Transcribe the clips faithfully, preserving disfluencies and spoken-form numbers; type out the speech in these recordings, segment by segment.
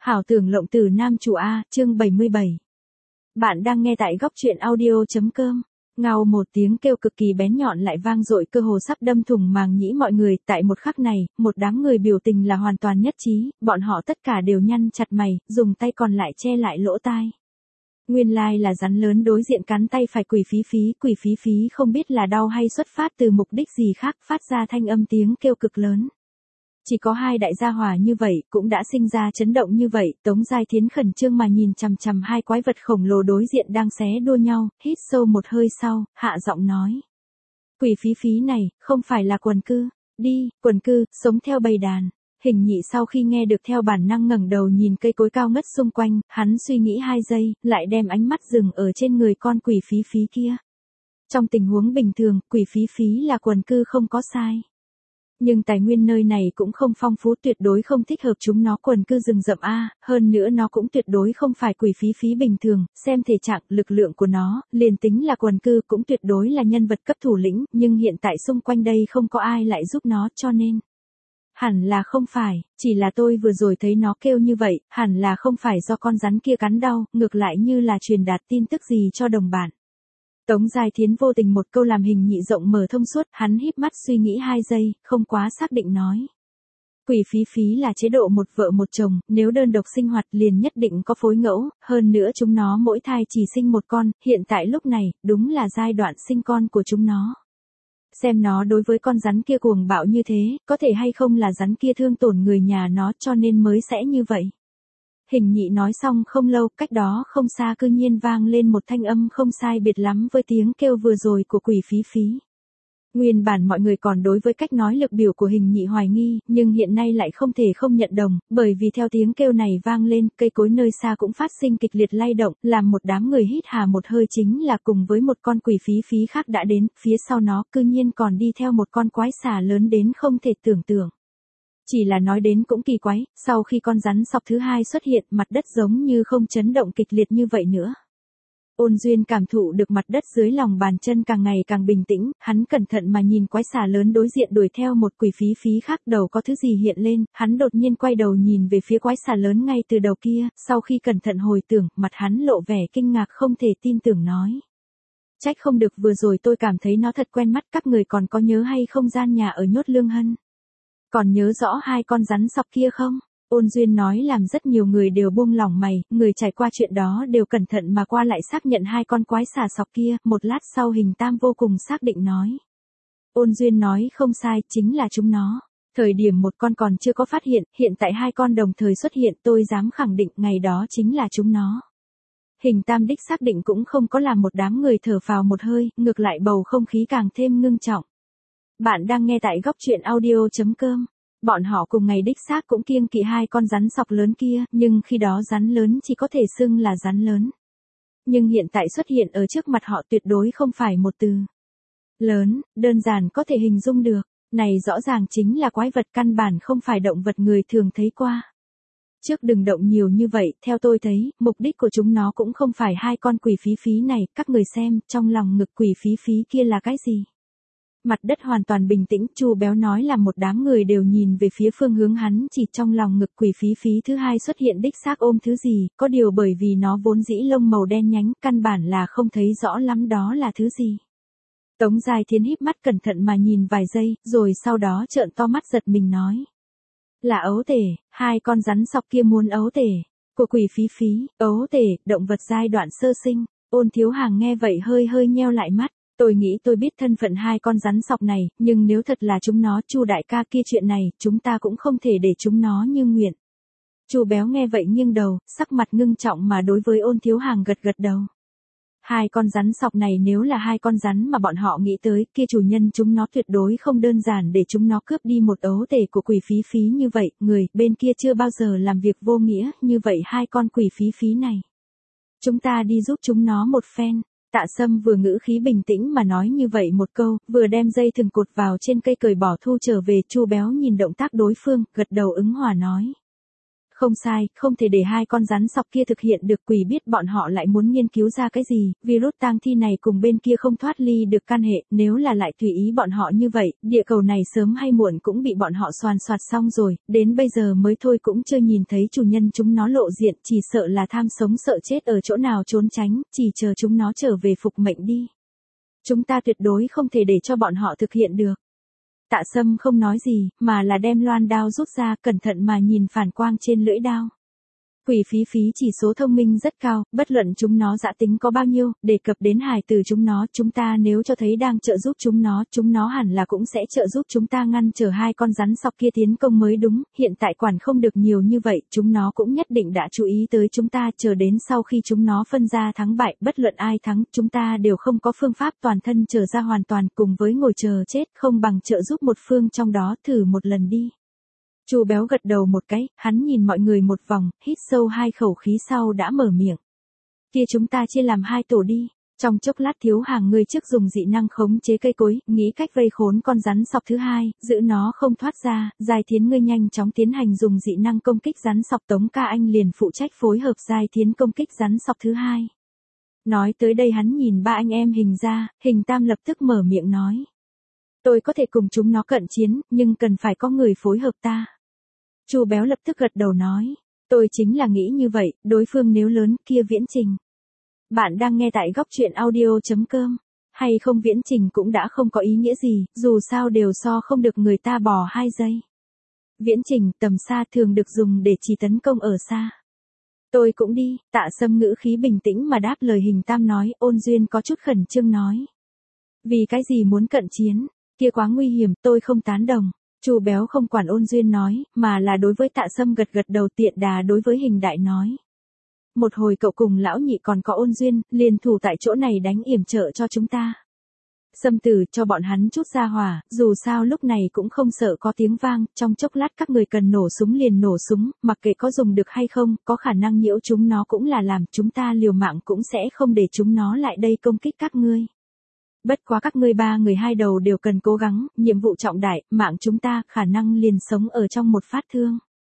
Hảo tưởng lộng từ nam chủ A, chương bảy mươi bảy. Bạn đang nghe tại góc truyện audio.com. Ngao một tiếng kêu cực kỳ bén nhọn lại vang dội cơ hồ sắp đâm thủng màng nhĩ mọi người, tại một khắc này, một đám người biểu tình là hoàn toàn nhất trí, bọn họ tất cả đều nhăn chặt mày, dùng tay còn lại che lại lỗ tai. Nguyên lai là rắn lớn đối diện cắn tay phải Quỷ Phí Phí, Quỷ Phí Phí không biết là đau hay xuất phát từ mục đích gì khác, phát ra thanh âm tiếng kêu cực lớn. Chỉ có hai đại gia hỏa như vậy, cũng đã sinh ra chấn động như vậy, Tống Giai Thiến khẩn trương mà nhìn chằm chằm hai quái vật khổng lồ đối diện đang xé đua nhau, hít sâu một hơi sau, hạ giọng nói. Quỷ Phí Phí này, không phải là quần cư, đi, quần cư, sống theo bầy đàn. Hình nhị sau khi nghe được theo bản năng ngẩng đầu nhìn cây cối cao ngất xung quanh, hắn suy nghĩ hai giây, lại đem ánh mắt dừng ở trên người con Quỷ Phí Phí kia. Trong tình huống bình thường, Quỷ Phí Phí là quần cư không có sai. Nhưng tài nguyên nơi này cũng không phong phú, tuyệt đối không thích hợp chúng nó quần cư rừng rậm a, hơn nữa nó cũng tuyệt đối không phải Quỷ Phí Phí bình thường, xem thể trạng, lực lượng của nó, liền tính là quần cư cũng tuyệt đối là nhân vật cấp thủ lĩnh, nhưng hiện tại xung quanh đây không có ai lại giúp nó cho nên. Hẳn là không phải, chỉ là tôi vừa rồi thấy nó kêu như vậy, hẳn là không phải do con rắn kia cắn đau, ngược lại như là truyền đạt tin tức gì cho đồng bạn. Tống Giai Thiến vô tình một câu làm hình nhị rộng mở thông suốt, hắn híp mắt suy nghĩ hai giây, không quá xác định nói. Quỷ Phí Phí là chế độ một vợ một chồng, nếu đơn độc sinh hoạt liền nhất định có phối ngẫu, hơn nữa chúng nó mỗi thai chỉ sinh một con, hiện tại lúc này, đúng là giai đoạn sinh con của chúng nó. Xem nó đối với con rắn kia cuồng bạo như thế, có thể hay không là rắn kia thương tổn người nhà nó cho nên mới sẽ như vậy. Hình nhị nói xong không lâu, cách đó không xa cư nhiên vang lên một thanh âm không sai biệt lắm với tiếng kêu vừa rồi của Quỷ Phí Phí. Nguyên bản mọi người còn đối với cách nói lực biểu của hình nhị hoài nghi, nhưng hiện nay lại không thể không nhận đồng, bởi vì theo tiếng kêu này vang lên, cây cối nơi xa cũng phát sinh kịch liệt lay động, làm một đám người hít hà một hơi, chính là cùng với một con Quỷ Phí Phí khác đã đến, phía sau nó cư nhiên còn đi theo một con quái xà lớn đến không thể tưởng tượng. Chỉ là nói đến cũng kỳ quái, sau khi con rắn sọc thứ hai xuất hiện, mặt đất giống như không chấn động kịch liệt như vậy nữa. Ôn Duyên cảm thụ được mặt đất dưới lòng bàn chân càng ngày càng bình tĩnh, hắn cẩn thận mà nhìn quái xà lớn đối diện đuổi theo một Quỷ Phí Phí khác, đầu có thứ gì hiện lên, hắn đột nhiên quay đầu nhìn về phía quái xà lớn ngay từ đầu kia, sau khi cẩn thận hồi tưởng, mặt hắn lộ vẻ kinh ngạc không thể tin tưởng nói. Trách không được vừa rồi tôi cảm thấy nó thật quen mắt, các người còn có nhớ hay không gian nhà ở Nhốt Lương Hân? Còn nhớ rõ hai con rắn sọc kia không? Ôn Duyên nói làm rất nhiều người đều buông lỏng mày, người trải qua chuyện đó đều cẩn thận mà qua lại xác nhận hai con quái xà sọc kia, một lát sau Hình Tam vô cùng xác định nói. Ôn Duyên nói không sai, chính là chúng nó. Thời điểm một con còn chưa có phát hiện, hiện tại hai con đồng thời xuất hiện, tôi dám khẳng định ngày đó chính là chúng nó. Hình Tam đích xác định cũng không có làm một đám người thở phào một hơi, ngược lại bầu không khí càng thêm ngưng trọng. Bạn đang nghe tại góc truyện audio.com. Bọn họ cùng ngày đích xác cũng kiêng kỵ hai con rắn sọc lớn kia, nhưng khi đó rắn lớn chỉ có thể xưng là rắn lớn. Nhưng hiện tại xuất hiện ở trước mặt họ tuyệt đối không phải một từ. Lớn, đơn giản có thể hình dung được, này rõ ràng chính là quái vật, căn bản không phải động vật người thường thấy qua. Trước đừng động nhiều như vậy, theo tôi thấy, mục đích của chúng nó cũng không phải hai con Quỷ Phí Phí này, các người xem, trong lòng ngực Quỷ Phí Phí kia là cái gì? Mặt đất hoàn toàn bình tĩnh, Chu Béo nói là một đám người đều nhìn về phía phương hướng hắn, chỉ trong lòng ngực Quỷ Phí Phí thứ hai xuất hiện đích xác ôm thứ gì, có điều bởi vì nó vốn dĩ lông màu đen nhánh, căn bản là không thấy rõ lắm đó là thứ gì. Tống Giai Thiến híp mắt cẩn thận mà nhìn vài giây, rồi sau đó trợn to mắt giật mình nói. Là ấu tể, hai con rắn sọc kia muốn ấu tể, của Quỷ Phí Phí, ấu tể, động vật giai đoạn sơ sinh. Ôn Thiếu Hàng nghe vậy hơi hơi nheo lại mắt. Tôi nghĩ tôi biết thân phận hai con rắn sọc này, nhưng nếu thật là chúng nó, Chu đại ca kia, chuyện này, chúng ta cũng không thể để chúng nó như nguyện. Chu Béo nghe vậy nghiêng đầu, sắc mặt ngưng trọng mà đối với Ôn Thiếu Hàng gật gật đầu. Hai con rắn sọc này nếu là hai con rắn mà bọn họ nghĩ tới, kia chủ nhân chúng nó tuyệt đối không đơn giản để chúng nó cướp đi một ấu tể của Quỷ Phí Phí như vậy, người bên kia chưa bao giờ làm việc vô nghĩa, như vậy hai con Quỷ Phí Phí này. Chúng ta đi giúp chúng nó một phen. Tạ Sâm vừa ngữ khí bình tĩnh mà nói như vậy một câu, vừa đem dây thừng cột vào trên cây cởi bỏ thu trở về. Chu Béo nhìn động tác đối phương, gật đầu ứng hòa nói. Không sai, không thể để hai con rắn sọc kia thực hiện được, quỷ biết bọn họ lại muốn nghiên cứu ra cái gì, virus tang thi này cùng bên kia không thoát ly được can hệ, nếu là lại tùy ý bọn họ như vậy, địa cầu này sớm hay muộn cũng bị bọn họ soàn soạt xong rồi, đến bây giờ mới thôi cũng chưa nhìn thấy chủ nhân chúng nó lộ diện, chỉ sợ là tham sống sợ chết ở chỗ nào trốn tránh, chỉ chờ chúng nó trở về phục mệnh đi. Chúng ta tuyệt đối không thể để cho bọn họ thực hiện được. Tạ Sâm không nói gì, mà là đem loan đao rút ra, cẩn thận mà nhìn phản quang trên lưỡi đao. Quỷ phí phí chỉ số thông minh rất cao, bất luận chúng nó dã tính có bao nhiêu, đề cập đến hài từ chúng nó, chúng ta nếu cho thấy đang trợ giúp chúng nó, chúng nó hẳn là cũng sẽ trợ giúp chúng ta ngăn trở hai con rắn sọc kia tiến công mới đúng, hiện tại quản không được nhiều như vậy, chúng nó cũng nhất định đã chú ý tới chúng ta, chờ đến sau khi chúng nó phân ra thắng bại, bất luận ai thắng, chúng ta đều không có phương pháp toàn thân trở ra hoàn toàn, cùng với ngồi chờ chết, không bằng trợ giúp một phương trong đó, thử một lần đi. Chu Béo gật đầu một cái, hắn nhìn mọi người một vòng, hít sâu hai khẩu khí sau đã mở miệng. Kia chúng ta chia làm hai tổ đi. Trong chốc lát Thiếu Hàng người trước dùng dị năng khống chế cây cối, nghĩ cách vây khốn con rắn sọc thứ hai, giữ nó không thoát ra, Giai Thiến ngươi nhanh chóng tiến hành dùng dị năng công kích rắn sọc, Tống Ca Anh liền phụ trách phối hợp Giai Thiến công kích rắn sọc thứ hai. Nói tới đây hắn nhìn ba anh em Hình ra, Hình Tam lập tức mở miệng nói. Tôi có thể cùng chúng nó cận chiến, nhưng cần phải có người phối hợp ta. Chu Béo lập tức gật đầu nói, tôi chính là nghĩ như vậy, đối phương nếu lớn, kia viễn trình. Bạn đang nghe tại góc truyện audio chấm com, hay không viễn trình cũng đã không có ý nghĩa gì, dù sao đều so không được người ta bò hai giây. Viễn trình tầm xa thường được dùng để chỉ tấn công ở xa. Tôi cũng đi, Tạ Sâm ngữ khí bình tĩnh mà đáp lời Hình Tam nói, Ôn Duyên có chút khẩn trương nói. Vì cái gì muốn cận chiến, kia quá nguy hiểm, tôi không tán đồng. Chu Béo không quản Ôn Duyên nói, mà là đối với Tạ Sâm gật gật đầu, tiện đà đối với Hình Đại nói. Một hồi cậu cùng lão nhị còn có Ôn Duyên, liền thủ tại chỗ này đánh yểm trợ cho chúng ta. Sâm Tử cho bọn hắn chút ra hỏa, dù sao lúc này cũng không sợ có tiếng vang, trong chốc lát các người cần nổ súng liền nổ súng, mặc kệ có dùng được hay không, có khả năng nhiễu chúng nó cũng là làm, chúng ta liều mạng cũng sẽ không để chúng nó lại đây công kích các ngươi. Bất quá các ngươi ba người hai đầu đều cần cố gắng, nhiệm vụ trọng đại, mạng chúng ta khả năng liền sống ở trong một phát thương.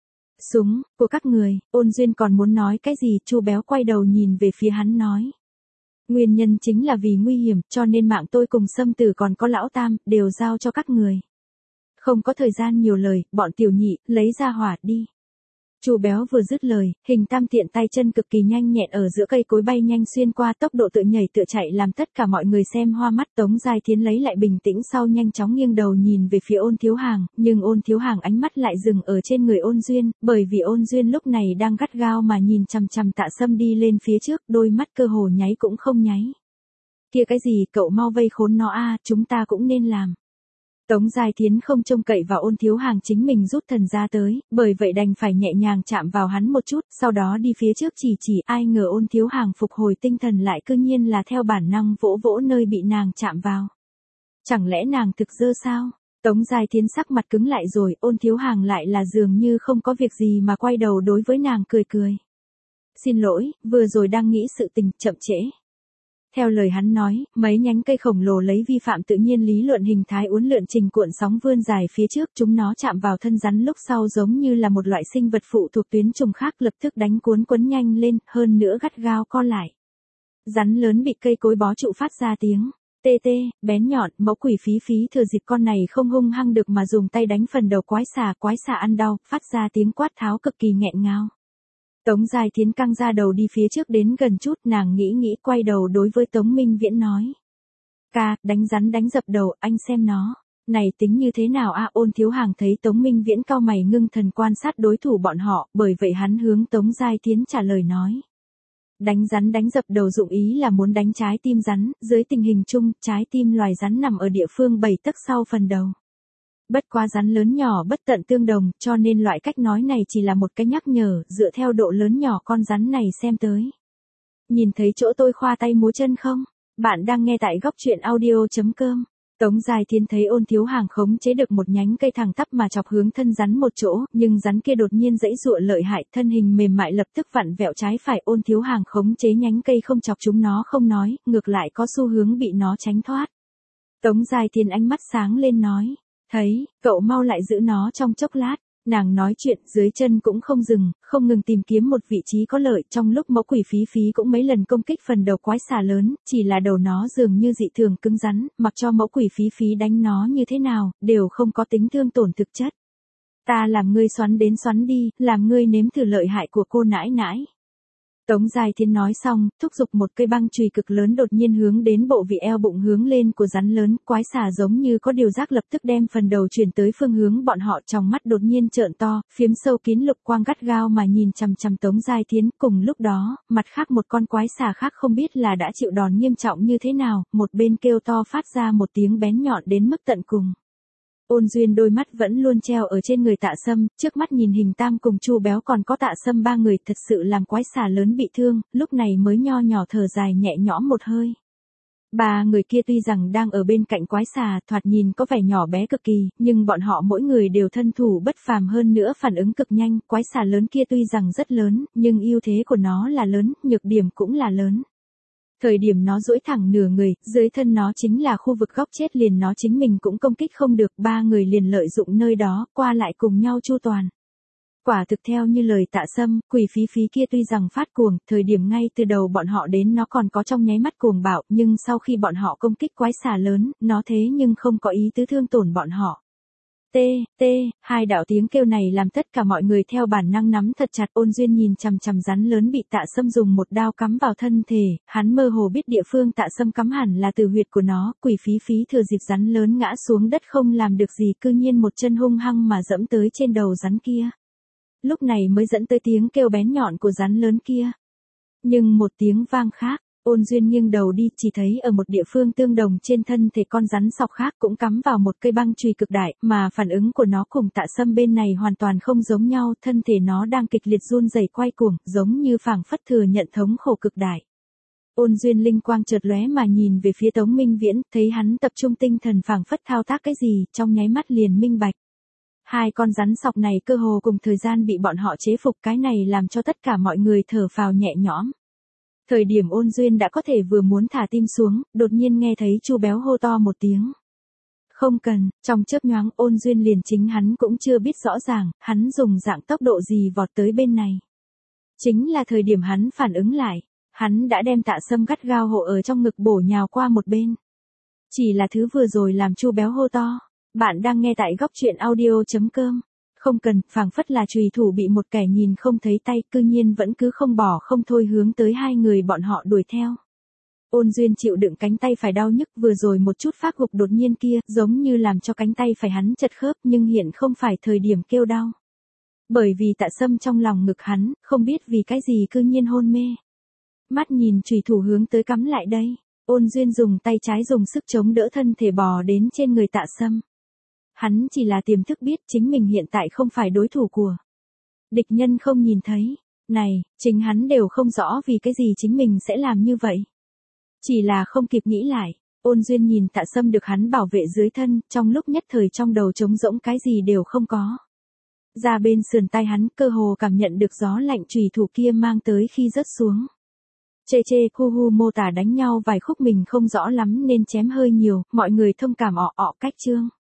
Súng của các người, Ôn Duyên còn muốn nói cái gì, Chu Béo quay đầu nhìn về phía hắn nói. Nguyên nhân chính là vì nguy hiểm, cho nên mạng tôi cùng Sâm Tử còn có lão Tam, đều giao cho các người. Không có thời gian nhiều lời, bọn tiểu nhị, lấy ra hỏa đi. Chu Béo vừa dứt lời, Hình Tam tiện tay chân cực kỳ nhanh nhẹn ở giữa cây cối bay nhanh xuyên qua, tốc độ tựa nhảy tựa chạy làm tất cả mọi người xem hoa mắt. Tống Giai Thiến lấy lại bình tĩnh sau nhanh chóng nghiêng đầu nhìn về phía Ôn Thiếu Hàng, nhưng Ôn Thiếu Hàng ánh mắt lại dừng ở trên người Ôn Duyên, bởi vì Ôn Duyên lúc này đang gắt gao mà nhìn chằm chằm Tạ Sâm đi lên phía trước, đôi mắt cơ hồ nháy cũng không nháy. Kia cái gì, cậu mau vây khốn nó a, chúng ta cũng nên làm. Tống Giai Thiến không trông cậy vào Ôn Thiếu Hàng chính mình rút thần ra tới, bởi vậy đành phải nhẹ nhàng chạm vào hắn một chút, sau đó đi phía trước chỉ chỉ, ai ngờ Ôn Thiếu Hàng phục hồi tinh thần lại cư nhiên là theo bản năng vỗ vỗ nơi bị nàng chạm vào. Chẳng lẽ nàng thực dơ sao? Tống Giai Thiến sắc mặt cứng lại rồi, Ôn Thiếu Hàng lại là dường như không có việc gì mà quay đầu đối với nàng cười cười. Xin lỗi, vừa rồi đang nghĩ sự tình, chậm trễ. Theo lời hắn nói, mấy nhánh cây khổng lồ lấy vi phạm tự nhiên lý luận hình thái uốn lượn trình cuộn sóng vươn dài phía trước, chúng nó chạm vào thân rắn lúc sau giống như là một loại sinh vật phụ thuộc tuyến trùng khác, lập tức đánh cuốn quấn nhanh lên, hơn nữa gắt gao co lại. Rắn lớn bị cây cối bó trụ phát ra tiếng tê tê, bén nhọn, mẫu quỷ phí phí thừa dịp con này không hung hăng được mà dùng tay đánh phần đầu quái xà, quái xà ăn đau, phát ra tiếng quát tháo cực kỳ nghẹn ngào. Tống Giai Thiến căng ra đầu đi phía trước đến gần chút, nàng nghĩ nghĩ quay đầu đối với Tống Minh Viễn nói. Ca, đánh rắn đánh dập đầu, anh xem nó. Này tính như thế nào a? Ôn Thiếu Hàng thấy Tống Minh Viễn cau mày ngưng thần quan sát đối thủ bọn họ, bởi vậy hắn hướng Tống Giai Thiến trả lời nói. Đánh rắn đánh dập đầu dụng ý là muốn đánh trái tim rắn, dưới tình hình chung, trái tim loài rắn nằm ở địa phương bảy tấc sau phần đầu. Bất quá rắn lớn nhỏ bất tận tương đồng, cho nên loại cách nói này chỉ là một cái nhắc nhở, dựa theo độ lớn nhỏ con rắn này xem tới. Nhìn thấy chỗ tôi khoa tay múa chân không? Bạn đang nghe tại góc truyện audio chấm com. Tống Giai Thiến thấy Ôn Thiếu Hàng khống chế được một nhánh cây thẳng tắp mà chọc hướng thân rắn một chỗ, nhưng rắn kia đột nhiên giãy giụa lợi hại, thân hình mềm mại lập tức vặn vẹo trái phải. Ôn Thiếu Hàng khống chế nhánh cây không chọc chúng nó không nói, ngược lại có xu hướng bị nó tránh thoát. Tống Giai Thiến ánh mắt sáng lên nói. Thấy, cậu mau lại giữ nó trong chốc lát. Nàng nói chuyện, dưới chân cũng không dừng, không ngừng tìm kiếm một vị trí có lợi, trong lúc mẫu quỷ phí phí cũng mấy lần công kích phần đầu quái xà lớn, chỉ là đầu nó dường như dị thường cứng rắn, mặc cho mẫu quỷ phí phí đánh nó như thế nào, đều không có tính thương tổn thực chất. Ta làm ngươi xoắn đến xoắn đi, làm ngươi nếm thử lợi hại của cô nãi nãi. Tống Giai Thiên nói xong, thúc giục một cây băng chùy cực lớn đột nhiên hướng đến bộ vị eo bụng hướng lên của rắn lớn, quái xà giống như có điều giác lập tức đem phần đầu chuyển tới phương hướng bọn họ, trong mắt đột nhiên trợn to, phiếm sâu kín lục quang gắt gao mà nhìn chằm chằm Tống Giai Thiên, cùng lúc đó, mặt khác một con quái xà khác không biết là đã chịu đòn nghiêm trọng như thế nào, một bên kêu to phát ra một tiếng bén nhọn đến mức tận cùng. Ôn Duyên đôi mắt vẫn luôn treo ở trên người Tạ Sâm, trước mắt nhìn Hình Tam cùng Chu Béo còn có Tạ Sâm ba người thật sự làm quái xà lớn bị thương, lúc này mới nho nhỏ thở dài nhẹ nhõm một hơi. Ba người kia tuy rằng đang ở bên cạnh quái xà, thoạt nhìn có vẻ nhỏ bé cực kỳ, nhưng bọn họ mỗi người đều thân thủ bất phàm, hơn nữa phản ứng cực nhanh, quái xà lớn kia tuy rằng rất lớn, nhưng ưu thế của nó là lớn, nhược điểm cũng là lớn. Thời điểm nó duỗi thẳng nửa người, dưới thân nó chính là khu vực góc chết, liền nó chính mình cũng công kích không được, ba người liền lợi dụng nơi đó, qua lại cùng nhau chu toàn. Quả thực theo như lời Tạ Sâm, quỷ phí phí kia tuy rằng phát cuồng, thời điểm ngay từ đầu bọn họ đến nó còn có trong nháy mắt cuồng bạo, nhưng sau khi bọn họ công kích quái xà lớn, nó thế nhưng không có ý tứ thương tổn bọn họ. Tê, tê, hai đạo tiếng kêu này làm tất cả mọi người theo bản năng nắm thật chặt. Ôn Duyên nhìn chằm chằm rắn lớn bị Tạ Sâm dùng một đao cắm vào thân thể, hắn mơ hồ biết địa phương Tạ Sâm cắm hẳn là từ huyệt của nó, quỷ phí phí thừa dịp rắn lớn ngã xuống đất không làm được gì, cư nhiên một chân hung hăng mà dẫm tới trên đầu rắn kia. Lúc này mới dẫn tới tiếng kêu bén nhọn của rắn lớn kia. Nhưng một tiếng vang khác, Ôn Duyên nghiêng đầu đi, chỉ thấy ở một địa phương tương đồng trên thân thể con rắn sọc khác cũng cắm vào một cây băng chùy cực đại, mà phản ứng của nó cùng Tạ Sâm bên này hoàn toàn không giống nhau, thân thể nó đang kịch liệt run rẩy quay cuồng, giống như phảng phất thừa nhận thống khổ cực đại. Ôn Duyên linh quang chợt lóe mà nhìn về phía Tống Minh Viễn, thấy hắn tập trung tinh thần phảng phất thao tác cái gì, trong nháy mắt liền minh bạch. Hai con rắn sọc này cơ hồ cùng thời gian bị bọn họ chế phục, cái này làm cho tất cả mọi người thở phào nhẹ nhõm. Thời điểm Ôn Duyên đã có thể vừa muốn thả tim xuống, đột nhiên nghe thấy Chu Béo hô to một tiếng. Không cần, trong chớp nhoáng Ôn Duyên liền chính hắn cũng chưa biết rõ ràng, hắn dùng dạng tốc độ gì vọt tới bên này. Chính là thời điểm hắn phản ứng lại, hắn đã đem Tạ Sâm gắt gao hộ ở trong ngực bổ nhào qua một bên. Chỉ là thứ vừa rồi làm Chu Béo hô to. Bạn đang nghe tại góc truyện audio chấm com. Không cần, phảng phất là chùy thủ bị một kẻ nhìn không thấy tay, cư nhiên vẫn cứ không bỏ không thôi hướng tới hai người bọn họ đuổi theo. Ôn Duyên chịu đựng cánh tay phải đau nhức vừa rồi một chút phát gục đột nhiên kia, giống như làm cho cánh tay phải hắn chật khớp, nhưng hiện không phải thời điểm kêu đau. Bởi vì Tạ Sâm trong lòng ngực hắn, không biết vì cái gì cư nhiên hôn mê. Mắt nhìn chùy thủ hướng tới cắm lại đây, Ôn Duyên dùng tay trái dùng sức chống đỡ thân thể bò đến trên người Tạ Sâm. Hắn chỉ là tiềm thức biết chính mình hiện tại không phải đối thủ của địch nhân, không nhìn thấy. Này, chính hắn đều không rõ vì cái gì chính mình sẽ làm như vậy. Chỉ là không kịp nghĩ lại, Ôn Duyên nhìn Tạ Sâm được hắn bảo vệ dưới thân, trong lúc nhất thời trong đầu trống rỗng cái gì đều không có. Ra bên sườn tay hắn cơ hồ cảm nhận được gió lạnh chùy thủ kia mang tới khi rớt xuống. Chê chê khu hu mô tả đánh nhau vài khúc mình không rõ lắm nên chém hơi nhiều, mọi người thông cảm ọ ọ cách chương.